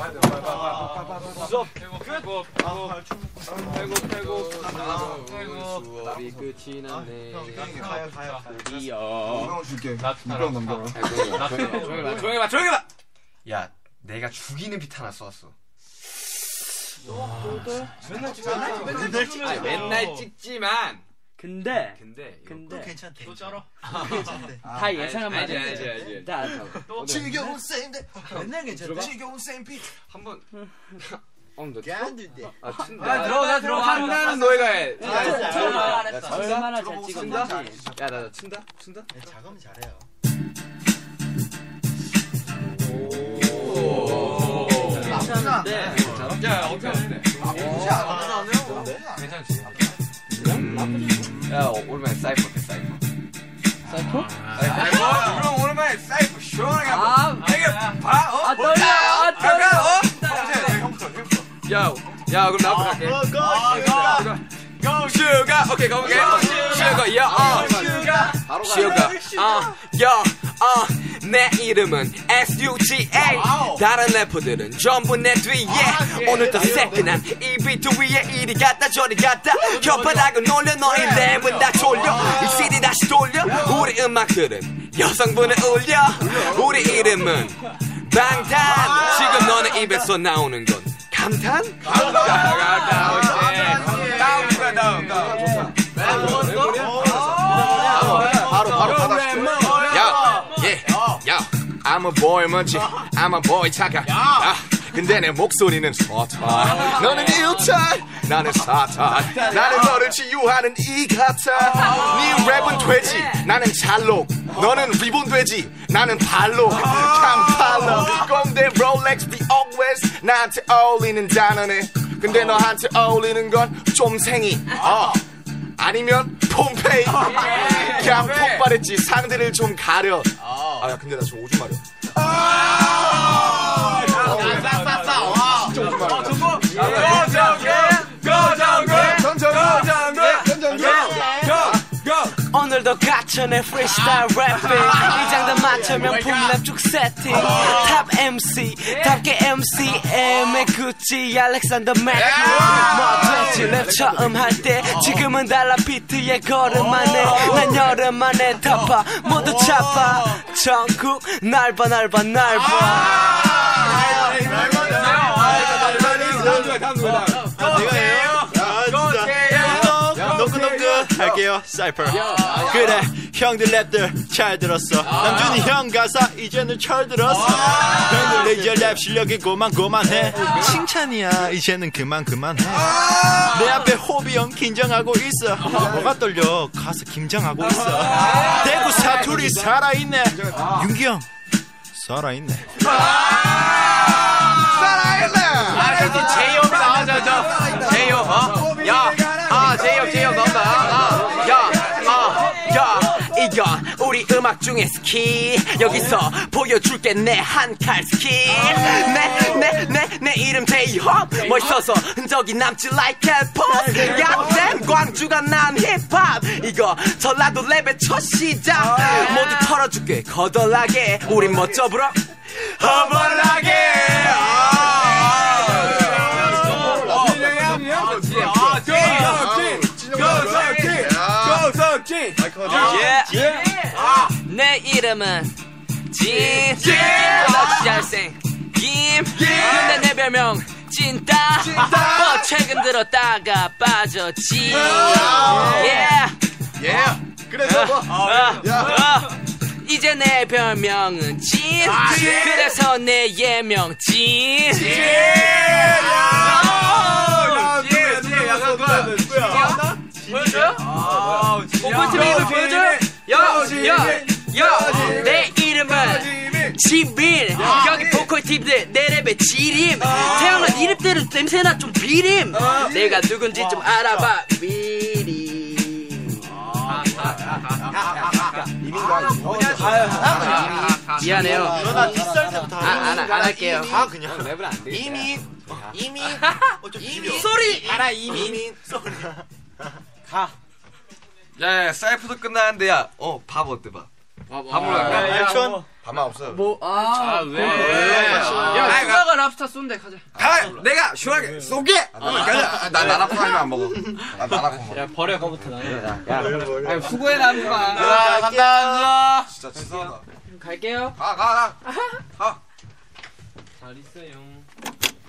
수업이 끝이 났네. 가요. 드디어. 줄게. 조용히 봐. 야, 내가 죽이는 비트 하나 써왔어. 맨날 찍지만. 근데 괜찮대. 또 쩔어. 다 예상하면 알지. 다 지겨운 쌤인데. 맨날 괜찮대. 지겨운 쌤피. 한번. 너 들어가. 한나는 너희가 해. 얼마나 잘 찍었는지. 야, 나 친다. 작업은 잘해요. 괜찮은데. 야, 어떻게 하는데? 괜찮지. 야, 오랜만에 사이퍼 해, 사이퍼? 그럼 오랜만에 사이퍼 시원하게 한번. 내가 봐, 떨려. 야, 그럼 나부터 할게. 슈가, 오케이, 가볼게. 슈가, 내 이름은 SUGA. 다른 래퍼들은 전부 내 뒤에. 오늘도 새끈한 이 비트 위에 이리 갔다 저리 갔다 혓바닥을 놀려. 너희 랩은 다 졸려. 이 CD 다시 돌려. 우리 음악들은 여성분을 울려. 우리 이름은 방탄. 지금 너네 입에서 나오는 건 감탄? 다음. 바로 야, I'm a boy 먼지, I'm a boy 차가. 근데 내 목소리는 서탄. 너는 일탄, 나는 사탄. 나는 너를 치유하는 이 같아. 네 랩은 돼지, 나는 찰록. 너는 리본 돼지, 나는 발로. 캄팔로, 꼰대 롤렉스, the always. 나한테 어울리는 단어네. 근데 너한테 어울리는 건 좀생이. 아니면 폼페이. 그냥 폭발했지. 상대를 좀 가려. 야, 근데 나 지금 오줌 마려. 오늘도 갇혀내 프리스타일 래핑. 이 장단 맞춰 명품 랩 쭉 세팅. 탑 MC 답게 MCM의 구찌 알렉산더 맥퀸. 멋졌지 랩 처음 할 때. 지금은 달라 비트에 걸음만해. 난 여름 만에 타파 모두 차파. 전국 날봐. 농구 할게요. 사이퍼. 그래 형들 랩들 잘 들었어. 남준이 형 가사 이제는 철들었어. 형들 이제 랩 실력이 고만해. 칭찬이야 이제는 그만해. 내 앞에 호비 형 긴장하고 있어. 뭐가 떨려 가서 김장하고 있어. 대구 사투리 살아있네. 윤기 형 살아있네. 제이홉이 나와줘. 제이홉. 제이홉 나온다. 이건 우리 음악 중에 스킬. 여기서 보여줄게 내 한 칼 스킬. 내 이름 제이홉. 멋있어서 흔적이 남지 like 힙합. 야댐 광주가 난 힙합. 이거 전라도 랩의 첫 시작. 모두 털어줄게 거덜나게. 우린 멋져 불어 허벌나게. 내 이름은 진. 역시 잘생 김. 근데 내 별명 찐따. 최근 들었다가 빠졌지. 그래서 이제 내 별명은 진. 그래서 내 예명 진. 보여줘요? 보컬팀 입을 보여줘요? 내 이름은 지민. 여기 보컬팀들 내 랩의 지림. 태어난 이름대로 냄새나 좀 비림. 내가 누군지 좀 알아봐 미리. 미안해요. 나 뒷살 때부터 안 할게요. 그냥 랩은 안 돼. 이민 소리 알아. 이민 소리. 야, 사이프도 끝나는데 야, 밥 어때 봐? 밥으로 갈까? 알촌 가만 없어. 왜? 야, 수가가 랍스터 쏜대. 가자. 내가 시원하게 쏘게. 가자. 나 나나코 아니면 안 먹어. 나 나나코 먹어. 야, 버려 거부터 나는. 야, 수고해 남과. 간다. 진짜 치사하다. 갈게요. 가. 잘 있어요.